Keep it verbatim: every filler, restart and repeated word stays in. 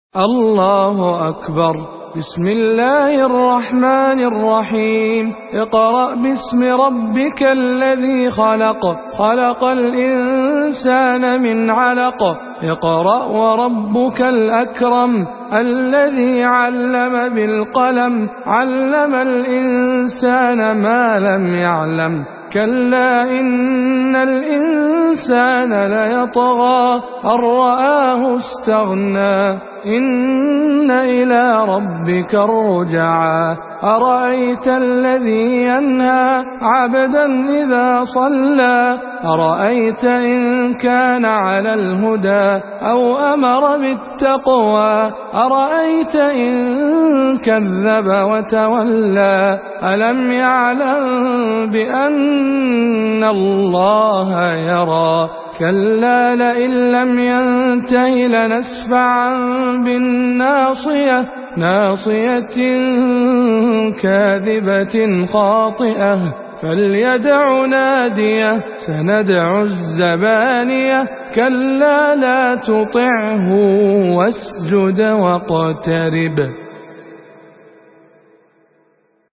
الله أكبر. بسم الله الرحمن الرحيم. اقرأ باسم ربك الذي خلق خلق الإنسان من علق اقرأ وربك الأكرم الذي علم بالقلم علم الإنسان ما لم يعلم كلا إن الإنسان ليطغى أن رآه استغنى إن إلى ربك الرجعى أرأيت الذي ينهى عبدا إذا صلى أرأيت إن كان على الهدى أو أمر بالتقوى أرأيت إن كذب وتولى ألم يعلم بأن الله يرى كلا لئن لم ينته لنسفعا بالناصية ناصية كاذبة خاطئة فليدع ناديه سندع الزبانية كلا لا تطعه واسجد واقترب.